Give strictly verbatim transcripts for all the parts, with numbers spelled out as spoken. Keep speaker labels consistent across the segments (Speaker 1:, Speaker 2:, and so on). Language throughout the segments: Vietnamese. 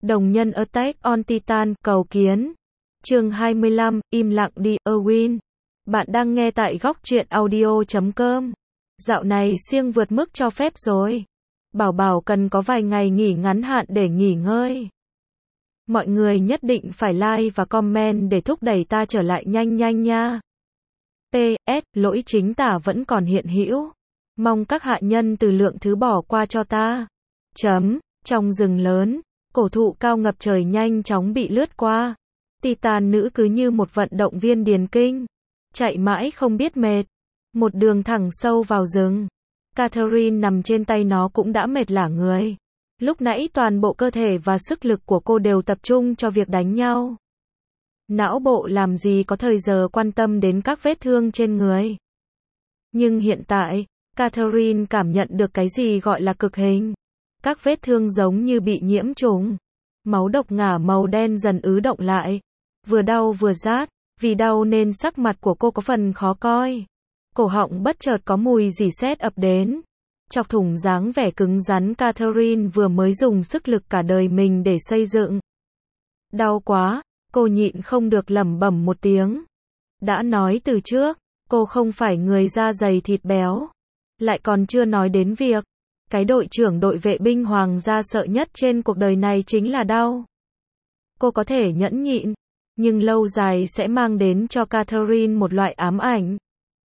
Speaker 1: Đồng nhân Attack on Titan, cầu kiến. Chương hai mươi lăm, im lặng đi, Erwin. Bạn đang nghe tại góc truyện audio chấm com. Dạo này siêng vượt mức cho phép rồi. Bảo Bảo cần có vài ngày nghỉ ngắn hạn để nghỉ ngơi. Mọi người nhất định phải like và comment để thúc đẩy ta trở lại nhanh nhanh nha. pê ét, lỗi chính tả vẫn còn hiện hữu. Mong các hạ nhân từ lượng thứ bỏ qua cho ta. Chấm, trong rừng lớn, cổ thụ cao ngập trời nhanh chóng bị lướt qua. Titan nữ cứ như một vận động viên điền kinh. Chạy mãi không biết mệt. Một đường thẳng sâu vào rừng. Catherine nằm trên tay nó cũng đã mệt lả người. Lúc nãy toàn bộ cơ thể và sức lực của cô đều tập trung cho việc đánh nhau. Não bộ làm gì có thời giờ quan tâm đến các vết thương trên người. Nhưng hiện tại, Catherine cảm nhận được cái gì gọi là cực hình. Các vết thương giống như bị nhiễm trùng. Máu độc ngả màu đen dần ứ động lại. Vừa đau vừa rát. Vì đau nên sắc mặt của cô có phần khó coi. Cổ họng bất chợt có mùi rỉ sét ập đến. Chọc thủng dáng vẻ cứng rắn Catherine vừa mới dùng sức lực cả đời mình để xây dựng. Đau quá, cô nhịn không được lẩm bẩm một tiếng. Đã nói từ trước, cô không phải người da dày thịt béo. Lại còn chưa nói đến việc, cái đội trưởng đội vệ binh hoàng gia sợ nhất trên cuộc đời này chính là đau. Cô có thể nhẫn nhịn, nhưng lâu dài sẽ mang đến cho Catherine một loại ám ảnh.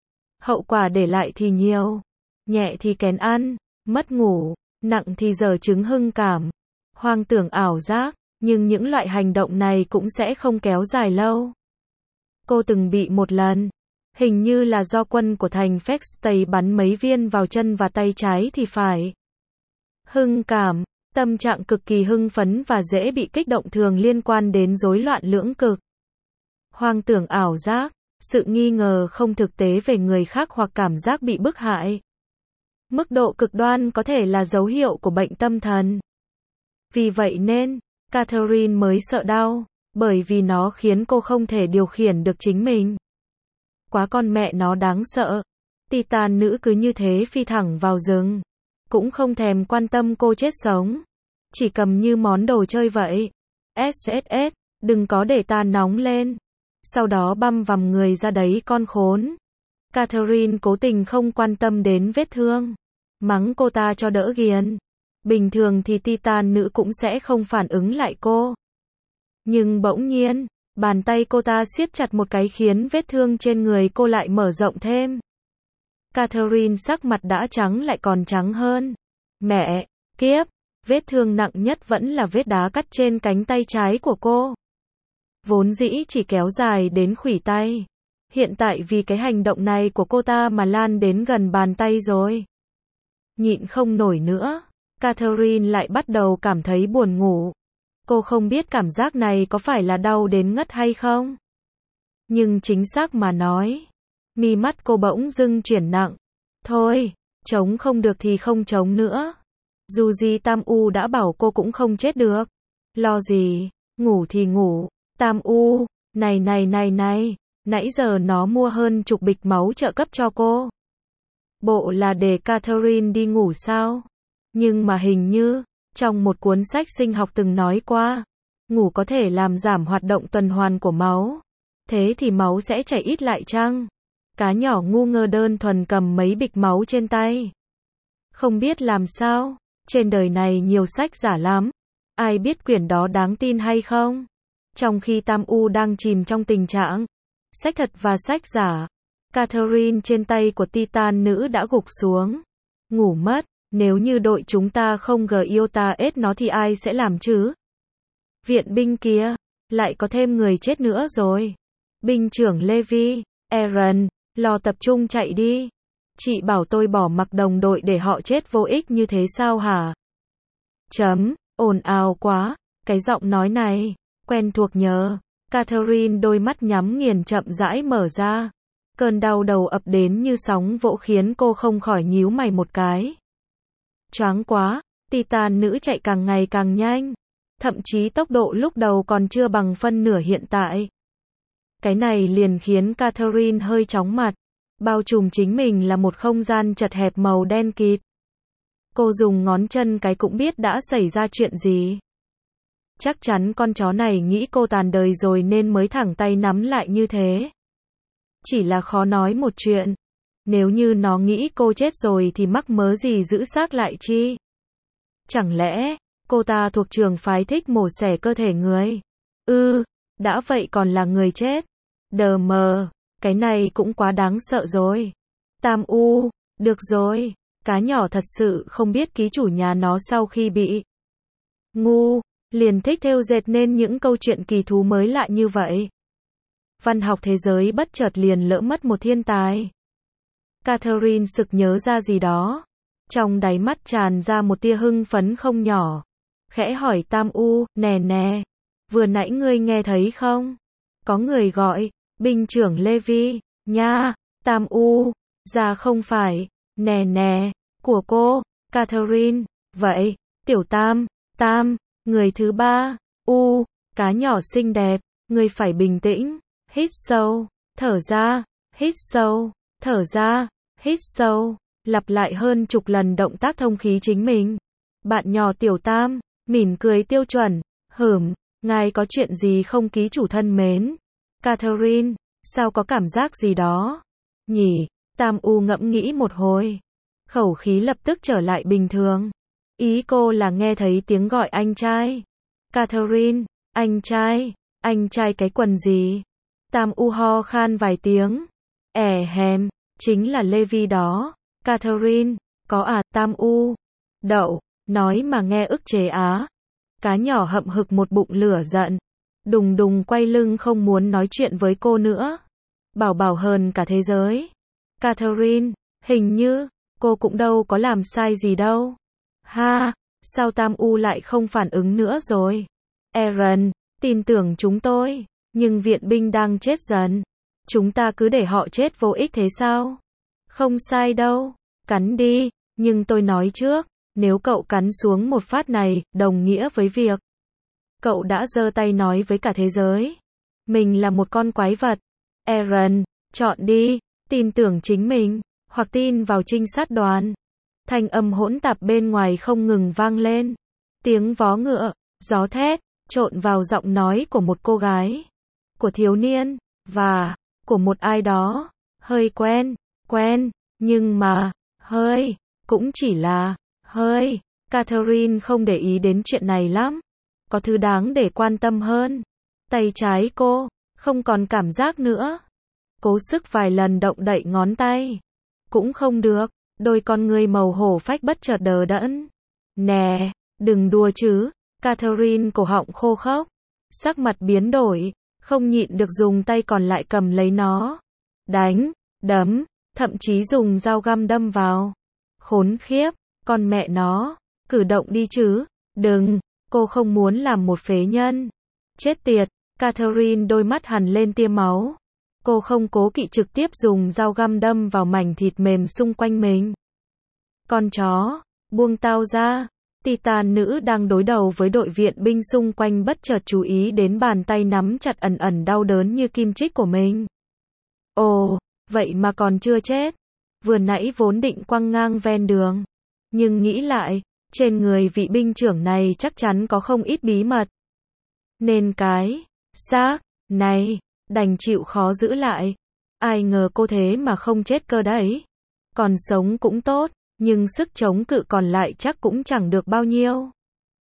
Speaker 1: Hậu quả để lại thì nhiều. Nhẹ thì kén ăn, mất ngủ, nặng thì dở chứng hưng cảm, hoang tưởng ảo giác, nhưng những loại hành động này cũng sẽ không kéo dài lâu. Cô từng bị một lần, hình như là do quân của thành Fextay bắn mấy viên vào chân và tay trái thì phải. Hưng cảm, tâm trạng cực kỳ hưng phấn và dễ bị kích động thường liên quan đến rối loạn lưỡng cực. Hoang tưởng ảo giác, sự nghi ngờ không thực tế về người khác hoặc cảm giác bị bức hại. Mức độ cực đoan có thể là dấu hiệu của bệnh tâm thần. Vì vậy nên, Catherine mới sợ đau, bởi vì nó khiến cô không thể điều khiển được chính mình. Quá con mẹ nó đáng sợ. Titan nữ cứ như thế phi thẳng vào rừng. Cũng không thèm quan tâm cô chết sống. Chỉ cầm như món đồ chơi vậy. ét ét ét, đừng có để ta nóng lên. Sau đó băm vằm người ra đấy con khốn. Catherine cố tình không quan tâm đến vết thương. Mắng cô ta cho đỡ ghiền. Bình thường thì Titan nữ cũng sẽ không phản ứng lại cô. Nhưng bỗng nhiên, bàn tay cô ta siết chặt một cái khiến vết thương trên người cô lại mở rộng thêm. Catherine sắc mặt đã trắng lại còn trắng hơn. Mẹ, kiếp, vết thương nặng nhất vẫn là vết đá cắt trên cánh tay trái của cô. Vốn dĩ chỉ kéo dài đến khuỷu tay. Hiện tại vì cái hành động này của cô ta mà lan đến gần bàn tay rồi. Nhịn không nổi nữa, Catherine lại bắt đầu cảm thấy buồn ngủ. Cô không biết cảm giác này có phải là đau đến ngất hay không. Nhưng chính xác mà nói, mi mắt cô bỗng dưng chuyển nặng. Thôi, chống không được thì không chống nữa. Dù gì Tam U đã bảo cô cũng không chết được. Lo gì, ngủ thì ngủ. Tam U, này này này này, nãy giờ nó mua hơn chục bịch máu trợ cấp cho cô. Bộ là để Catherine đi ngủ sao? Nhưng mà hình như, trong một cuốn sách sinh học từng nói qua, ngủ có thể làm giảm hoạt động tuần hoàn của máu. Thế thì máu sẽ chảy ít lại chăng? Cá nhỏ ngu ngơ đơn thuần cầm mấy bịch máu trên tay. Không biết làm sao, trên đời này nhiều sách giả lắm. Ai biết quyển đó đáng tin hay không? Trong khi Tam U đang chìm trong tình trạng sách thật và sách giả, Catherine trên tay của Titan nữ đã gục xuống. Ngủ mất, nếu như đội chúng ta không giota ết nó thì ai sẽ làm chứ? Viện binh kia, lại có thêm người chết nữa rồi. Binh trưởng Levi, Aaron, lo tập trung chạy đi. Chị bảo tôi bỏ mặc đồng đội để họ chết vô ích như thế sao hả? Chấm, ồn ào quá, cái giọng nói này, quen thuộc nhờ. Catherine đôi mắt nhắm nghiền chậm rãi mở ra. Cơn đau đầu ập đến như sóng vỗ khiến cô không khỏi nhíu mày một cái. Choáng quá, Titan nữ chạy càng ngày càng nhanh. Thậm chí tốc độ lúc đầu còn chưa bằng phân nửa hiện tại. Cái này liền khiến Catherine hơi chóng mặt. Bao trùm chính mình là một không gian chật hẹp màu đen kịt. Cô dùng ngón chân cái cũng biết đã xảy ra chuyện gì. Chắc chắn con chó này nghĩ cô tàn đời rồi nên mới thẳng tay nắm lại như thế. Chỉ là khó nói một chuyện. Nếu như nó nghĩ cô chết rồi thì mắc mớ gì giữ xác lại chi? Chẳng lẽ, cô ta thuộc trường phái thích mổ xẻ cơ thể người? Ừ, đã vậy còn là người chết. Đờ mờ, cái này cũng quá đáng sợ rồi. Tam U, được rồi, cá nhỏ thật sự không biết ký chủ nhà nó sau khi bị ngu, liền thích thêu dệt nên những câu chuyện kỳ thú mới lạ như vậy. Văn học thế giới bất chợt liền lỡ mất một thiên tài. Catherine sực nhớ ra gì đó. Trong đáy mắt tràn ra một tia hưng phấn không nhỏ. Khẽ hỏi Tam U, nè nè, vừa nãy ngươi nghe thấy không? Có người gọi, binh trưởng Levi, nha, Tam U, ra không phải, nè nè, của cô, Catherine, vậy, tiểu Tam, Tam, người thứ ba, U, cá nhỏ xinh đẹp, ngươi phải bình tĩnh, hít sâu, thở ra, hít sâu, thở ra, hít sâu, lặp lại hơn chục lần động tác thông khí chính mình. Bạn nhỏ tiểu Tam, mỉm cười tiêu chuẩn, hửm, ngài có chuyện gì không ký chủ thân mến? Catherine, sao có cảm giác gì đó? Nhỉ, Tam U ngẫm nghĩ một hồi. Khẩu khí lập tức trở lại bình thường. Ý cô là nghe thấy tiếng gọi anh trai. Catherine, anh trai, anh trai cái quần gì? Tam U ho khan vài tiếng. Ẻ hèm, chính là Levi đó. Catherine, có à, Tam U. Đậu, nói mà nghe ức chế á. Cá nhỏ hậm hực một bụng lửa giận. Đùng đùng quay lưng không muốn nói chuyện với cô nữa. Bảo bảo hơn cả thế giới. Catherine, hình như, cô cũng đâu có làm sai gì đâu. Ha, sao Tam U lại không phản ứng nữa rồi? Aaron, tin tưởng chúng tôi, nhưng viện binh đang chết dần. Chúng ta cứ để họ chết vô ích thế sao? Không sai đâu, cắn đi, nhưng tôi nói trước, nếu cậu cắn xuống một phát này, đồng nghĩa với việc cậu đã giơ tay nói với cả thế giới. Mình là một con quái vật. Aaron, chọn đi, tin tưởng chính mình, hoặc tin vào trinh sát đoàn. Thanh âm hỗn tạp bên ngoài không ngừng vang lên. Tiếng vó ngựa, gió thét, trộn vào giọng nói của một cô gái, của thiếu niên, và của một ai đó. Hơi quen, quen, nhưng mà, hơi, cũng chỉ là, hơi. Catherine không để ý đến chuyện này lắm. Có thứ đáng để quan tâm hơn. Tay trái cô, không còn cảm giác nữa. Cố sức vài lần động đậy ngón tay. Cũng không được. Đôi con ngươi màu hổ phách bất chợt đờ đẫn. Nè, đừng đùa chứ. Catherine cổ họng khô khốc. Sắc mặt biến đổi. Không nhịn được dùng tay còn lại cầm lấy nó. Đánh, đấm, thậm chí dùng dao găm đâm vào. Khốn khiếp, con mẹ nó. Cử động đi chứ. Đừng, cô không muốn làm một phế nhân. Chết tiệt, Catherine đôi mắt hằn lên tia máu. Cô không cố kỵ trực tiếp dùng dao găm đâm vào mảnh thịt mềm xung quanh mình. Con chó, buông tao ra. Titan nữ đang đối đầu với đội viện binh xung quanh bất chợt chú ý đến bàn tay nắm chặt ẩn ẩn đau đớn như kim chích của mình. Ồ, vậy mà còn chưa chết. Vừa nãy vốn định quăng ngang ven đường. Nhưng nghĩ lại, trên người vị binh trưởng này chắc chắn có không ít bí mật. Nên cái xác này đành chịu khó giữ lại. Ai ngờ cô thế mà không chết cơ đấy. Còn sống cũng tốt, nhưng sức chống cự còn lại chắc cũng chẳng được bao nhiêu.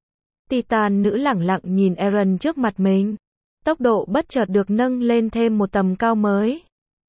Speaker 1: Titan nữ lẳng lặng nhìn Aaron trước mặt mình. Tốc độ bất chợt được nâng lên thêm một tầm cao mới.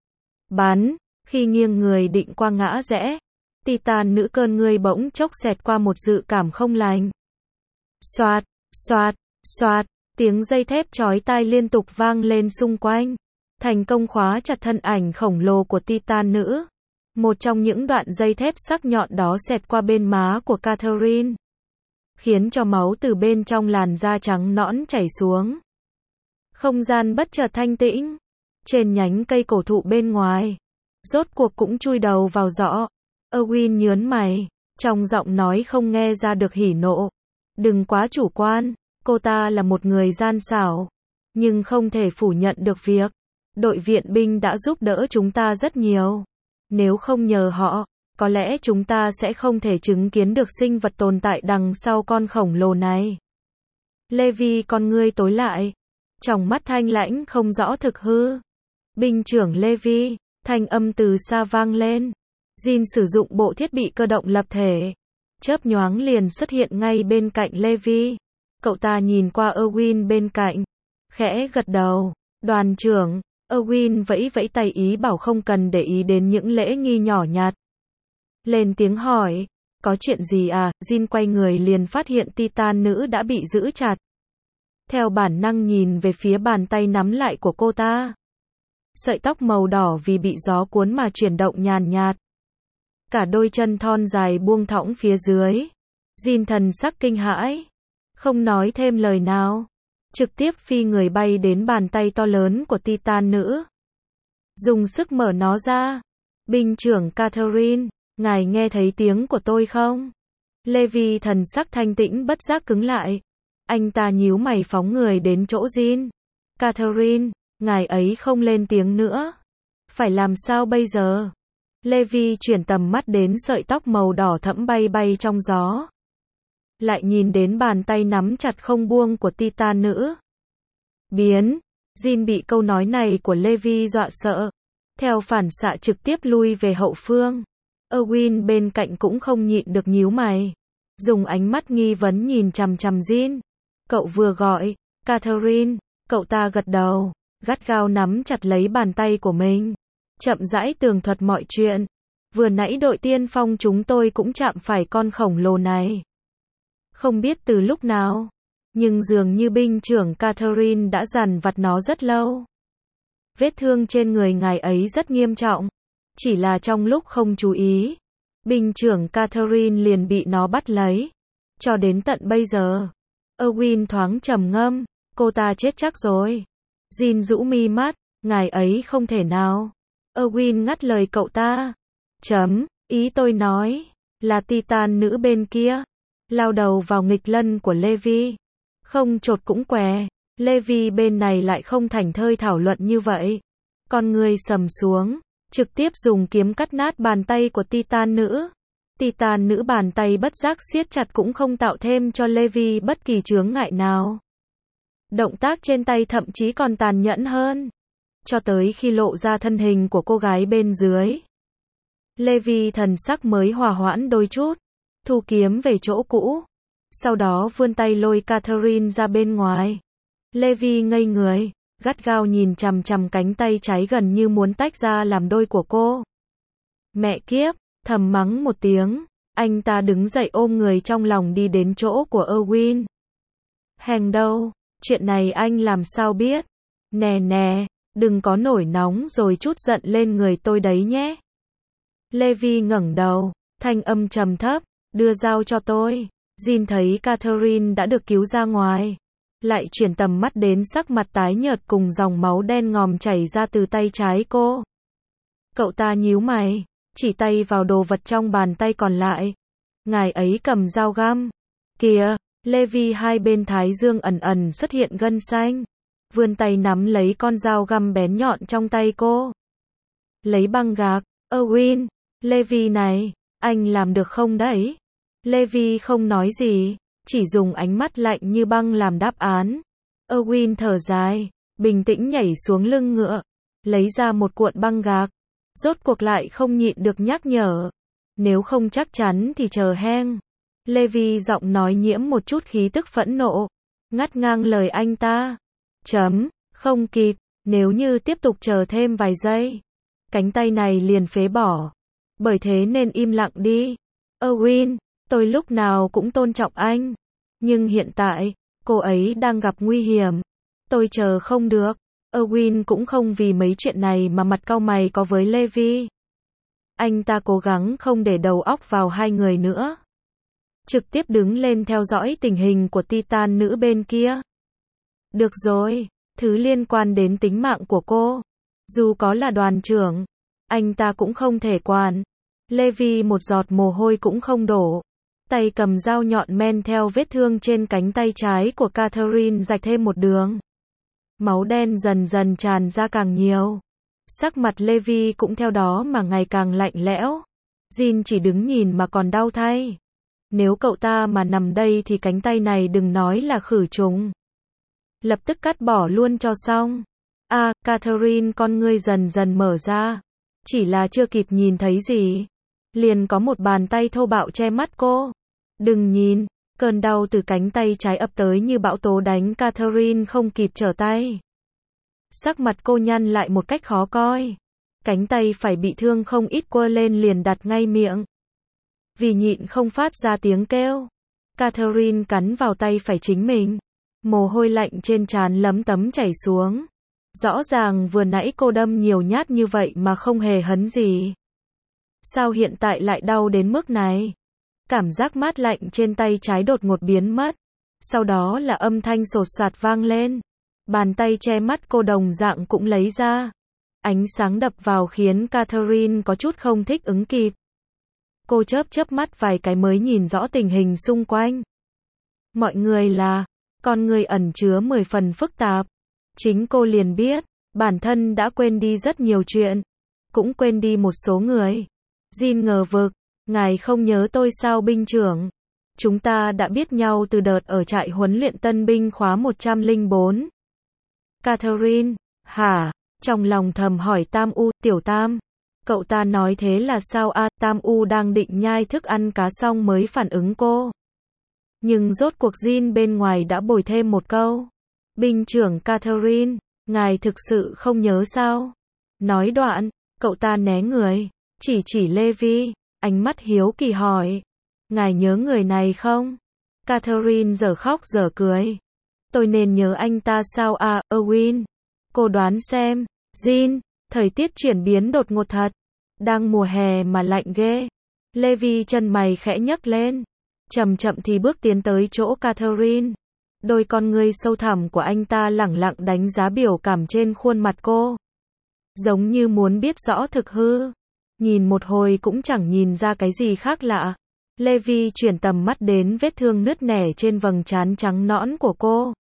Speaker 1: Bắn, khi nghiêng người định qua ngã rẽ. Titan nữ cơn ngươi bỗng chốc xẹt qua một dự cảm không lành. Xoạt, xoạt, xoạt, tiếng dây thép chói tai liên tục vang lên xung quanh. Thành công khóa chặt thân ảnh khổng lồ của Titan nữ. Một trong những đoạn dây thép sắc nhọn đó xẹt qua bên má của Catherine, khiến cho máu từ bên trong làn da trắng nõn chảy xuống. Không gian bất chợt thanh tĩnh. Trên nhánh cây cổ thụ bên ngoài, rốt cuộc cũng chui đầu vào giỏ. Owen nhớn mày, trong giọng nói không nghe ra được hỉ nộ. Đừng quá chủ quan, cô ta là một người gian xảo. Nhưng không thể phủ nhận được việc đội viện binh đã giúp đỡ chúng ta rất nhiều. Nếu không nhờ họ, có lẽ chúng ta sẽ không thể chứng kiến được sinh vật tồn tại đằng sau con khổng lồ này. Levi con ngươi tối lại. Trong mắt thanh lãnh không rõ thực hư. Binh trưởng Levi, thanh âm từ xa vang lên. Jin sử dụng bộ thiết bị cơ động lập thể. Chớp nhoáng liền xuất hiện ngay bên cạnh Levi. Cậu ta nhìn qua Erwin bên cạnh. Khẽ gật đầu. Đoàn trưởng, Erwin vẫy vẫy tay ý bảo không cần để ý đến những lễ nghi nhỏ nhặt. Lên tiếng hỏi. Có chuyện gì à? Jin quay người liền phát hiện Titan nữ đã bị giữ chặt. Theo bản năng nhìn về phía bàn tay nắm lại của cô ta. Sợi tóc màu đỏ vì bị gió cuốn mà chuyển động nhàn nhạt. Cả đôi chân thon dài buông thõng phía dưới. Jin thần sắc kinh hãi. Không nói thêm lời nào. Trực tiếp phi người bay đến bàn tay to lớn của Titan nữ. Dùng sức mở nó ra. Binh trưởng Catherine, ngài nghe thấy tiếng của tôi không? Levi thần sắc thanh tĩnh bất giác cứng lại. Anh ta nhíu mày phóng người đến chỗ Jin. Catherine, ngài ấy không lên tiếng nữa. Phải làm sao bây giờ? Levi chuyển tầm mắt đến sợi tóc màu đỏ thẫm bay bay trong gió. Lại nhìn đến bàn tay nắm chặt không buông của Titan nữ. Biến. Jin bị câu nói này của Levi dọa sợ. Theo phản xạ trực tiếp lui về hậu phương. Erwin bên cạnh cũng không nhịn được nhíu mày. Dùng ánh mắt nghi vấn nhìn chằm chằm Jin. Cậu vừa gọi, Catherine, cậu ta gật đầu, gắt gao nắm chặt lấy bàn tay của mình. Chậm rãi tường thuật mọi chuyện. Vừa nãy đội tiên phong chúng tôi cũng chạm phải con khổng lồ này. Không biết từ lúc nào, nhưng dường như binh trưởng Catherine đã dằn vặt nó rất lâu. Vết thương trên người ngài ấy rất nghiêm trọng. Chỉ là trong lúc không chú ý, binh trưởng Catherine liền bị nó bắt lấy. Cho đến tận bây giờ, Erwin thoáng trầm ngâm, cô ta chết chắc rồi. Jin rũ mi mắt, ngài ấy không thể nào. Erwin ngắt lời cậu ta. Chấm, ý tôi nói, là Titan nữ bên kia. Lao đầu vào nghịch lân của Levi. Không chột cũng què. Levi bên này lại không thảnh thơi thảo luận như vậy. Con người sầm xuống. Trực tiếp dùng kiếm cắt nát bàn tay của Titan nữ. Titan nữ bàn tay bất giác siết chặt cũng không tạo thêm cho Levi bất kỳ chướng ngại nào. Động tác trên tay thậm chí còn tàn nhẫn hơn. Cho tới khi lộ ra thân hình của cô gái bên dưới. Levi thần sắc mới hòa hoãn đôi chút. Thu kiếm về chỗ cũ. Sau đó vươn tay lôi Catherine ra bên ngoài. Levi ngây người. Gắt gao nhìn chằm chằm cánh tay trái gần như muốn tách ra làm đôi của cô. Mẹ kiếp, thầm mắng một tiếng, anh ta đứng dậy ôm người trong lòng đi đến chỗ của Erwin. Hèn đâu, chuyện này anh làm sao biết? Nè nè, đừng có nổi nóng rồi chút giận lên người tôi đấy nhé. Levi ngẩng đầu, thanh âm trầm thấp, đưa dao cho tôi. Jin thấy Catherine đã được cứu ra ngoài. Lại chuyển tầm mắt đến sắc mặt tái nhợt cùng dòng máu đen ngòm chảy ra từ tay trái cô. Cậu ta nhíu mày, chỉ tay vào đồ vật trong bàn tay còn lại. Ngài ấy cầm dao găm. Kìa, Levi hai bên thái dương ẩn ẩn xuất hiện gân xanh. Vươn tay nắm lấy con dao găm bén nhọn trong tay cô. Lấy băng gạc, Erwin, Levi này, anh làm được không đấy? Levi không nói gì. Chỉ dùng ánh mắt lạnh như băng làm đáp án. Erwin thở dài, bình tĩnh nhảy xuống lưng ngựa, lấy ra một cuộn băng gạc. Rốt cuộc lại không nhịn được nhắc nhở. Nếu không chắc chắn thì chờ heng. Levi giọng nói nhiễm một chút khí tức phẫn nộ. Ngắt ngang lời anh ta. Chấm, không kịp, nếu như tiếp tục chờ thêm vài giây. Cánh tay này liền phế bỏ. Bởi thế nên im lặng đi. Erwin, tôi lúc nào cũng tôn trọng anh. Nhưng hiện tại, cô ấy đang gặp nguy hiểm. Tôi chờ không được. Erwin cũng không vì mấy chuyện này mà mặt cau mày có với Levi. Anh ta cố gắng không để đầu óc vào hai người nữa. Trực tiếp đứng lên theo dõi tình hình của Titan nữ bên kia. Được rồi, thứ liên quan đến tính mạng của cô. Dù có là đoàn trưởng, anh ta cũng không thể quản. Levi một giọt mồ hôi cũng không đổ. Tay cầm dao nhọn men theo vết thương trên cánh tay trái của Catherine rạch thêm một đường. Máu đen dần dần tràn ra càng nhiều. Sắc mặt Levi cũng theo đó mà ngày càng lạnh lẽo. Jin chỉ đứng nhìn mà còn đau thay. Nếu cậu ta mà nằm đây thì cánh tay này đừng nói là khử trùng. Lập tức cắt bỏ luôn cho xong. À, Catherine con ngươi dần dần mở ra. Chỉ là chưa kịp nhìn thấy gì. Liền có một bàn tay thô bạo che mắt cô. Đừng nhìn, cơn đau từ cánh tay trái ập tới như bão tố đánh Catherine không kịp trở tay. Sắc mặt cô nhăn lại một cách khó coi. Cánh tay phải bị thương không ít quơ lên liền đặt ngay miệng. Vì nhịn không phát ra tiếng kêu. Catherine cắn vào tay phải chính mình. Mồ hôi lạnh trên trán lấm tấm chảy xuống. Rõ ràng vừa nãy cô đâm nhiều nhát như vậy mà không hề hấn gì. Sao hiện tại lại đau đến mức này? Cảm giác mát lạnh trên tay trái đột ngột biến mất. Sau đó là âm thanh sột soạt vang lên. Bàn tay che mắt cô đồng dạng cũng lấy ra. Ánh sáng đập vào khiến Catherine có chút không thích ứng kịp. Cô chớp chớp mắt vài cái mới nhìn rõ tình hình xung quanh. Mọi người là, con người ẩn chứa mười phần phức tạp. Chính cô liền biết, bản thân đã quên đi rất nhiều chuyện. Cũng quên đi một số người. Jin ngờ vực, ngài không nhớ tôi sao binh trưởng? Chúng ta đã biết nhau từ đợt ở trại huấn luyện tân binh khóa một trăm lẻ bốn. Catherine, hả? Trong lòng thầm hỏi Tam U, tiểu Tam. Cậu ta nói thế là sao a? À, Tam U đang định nhai thức ăn cá xong mới phản ứng cô. Nhưng rốt cuộc Jin bên ngoài đã bồi thêm một câu. Binh trưởng Catherine, ngài thực sự không nhớ sao? Nói đoạn, cậu ta né người, chỉ chỉ Levi, ánh mắt hiếu kỳ hỏi. Ngài nhớ người này không? Catherine giờ khóc giờ cười. Tôi nên nhớ anh ta sao à, Erwin? Cô đoán xem. Jin, thời tiết chuyển biến đột ngột thật. Đang mùa hè mà lạnh ghê. Levi chân mày khẽ nhấc lên. Chậm chậm thì bước tiến tới chỗ Catherine. Đôi con ngươi sâu thẳm của anh ta lẳng lặng đánh giá biểu cảm trên khuôn mặt cô. Giống như muốn biết rõ thực hư. Nhìn một hồi cũng chẳng nhìn ra cái gì khác lạ. Levi chuyển tầm mắt đến vết thương nứt nẻ trên vầng trán trắng nõn của cô.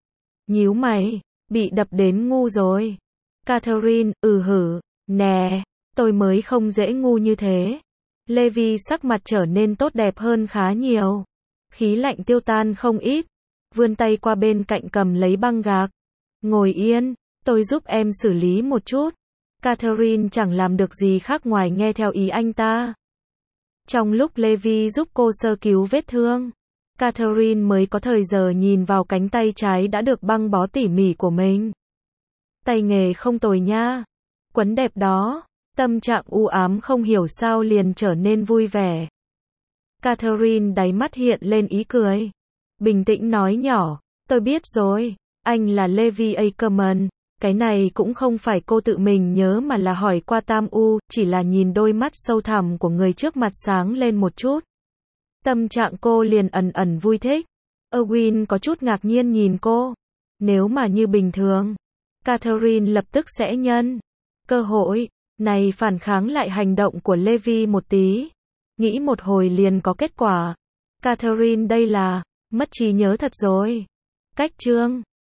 Speaker 1: Nhíu mày, bị đập đến ngu rồi. Catherine, ừ hử, nè, tôi mới không dễ ngu như thế. Levi sắc mặt trở nên tốt đẹp hơn khá nhiều. Khí lạnh tiêu tan không ít. Vươn tay qua bên cạnh cầm lấy băng gạc. Ngồi yên, tôi giúp em xử lý một chút. Catherine chẳng làm được gì khác ngoài nghe theo ý anh ta. Trong lúc Levi giúp cô sơ cứu vết thương, Catherine mới có thời giờ nhìn vào cánh tay trái đã được băng bó tỉ mỉ của mình. Tay nghề không tồi nha. Quấn đẹp đó. Tâm trạng u ám không hiểu sao liền trở nên vui vẻ. Catherine đáy mắt hiện lên ý cười. Bình tĩnh nói nhỏ, tôi biết rồi, anh là Levi Ackerman. Cái này cũng không phải cô tự mình nhớ mà là hỏi qua Tam U, chỉ là nhìn đôi mắt sâu thẳm của người trước mặt sáng lên một chút. Tâm trạng cô liền ẩn ẩn vui thích. Erwin có chút ngạc nhiên nhìn cô. Nếu mà như bình thường, Catherine lập tức sẽ nhân cơ hội này phản kháng lại hành động của Levi một tí. Nghĩ một hồi liền có kết quả. Catherine đây là mất trí nhớ thật rồi. Cách chương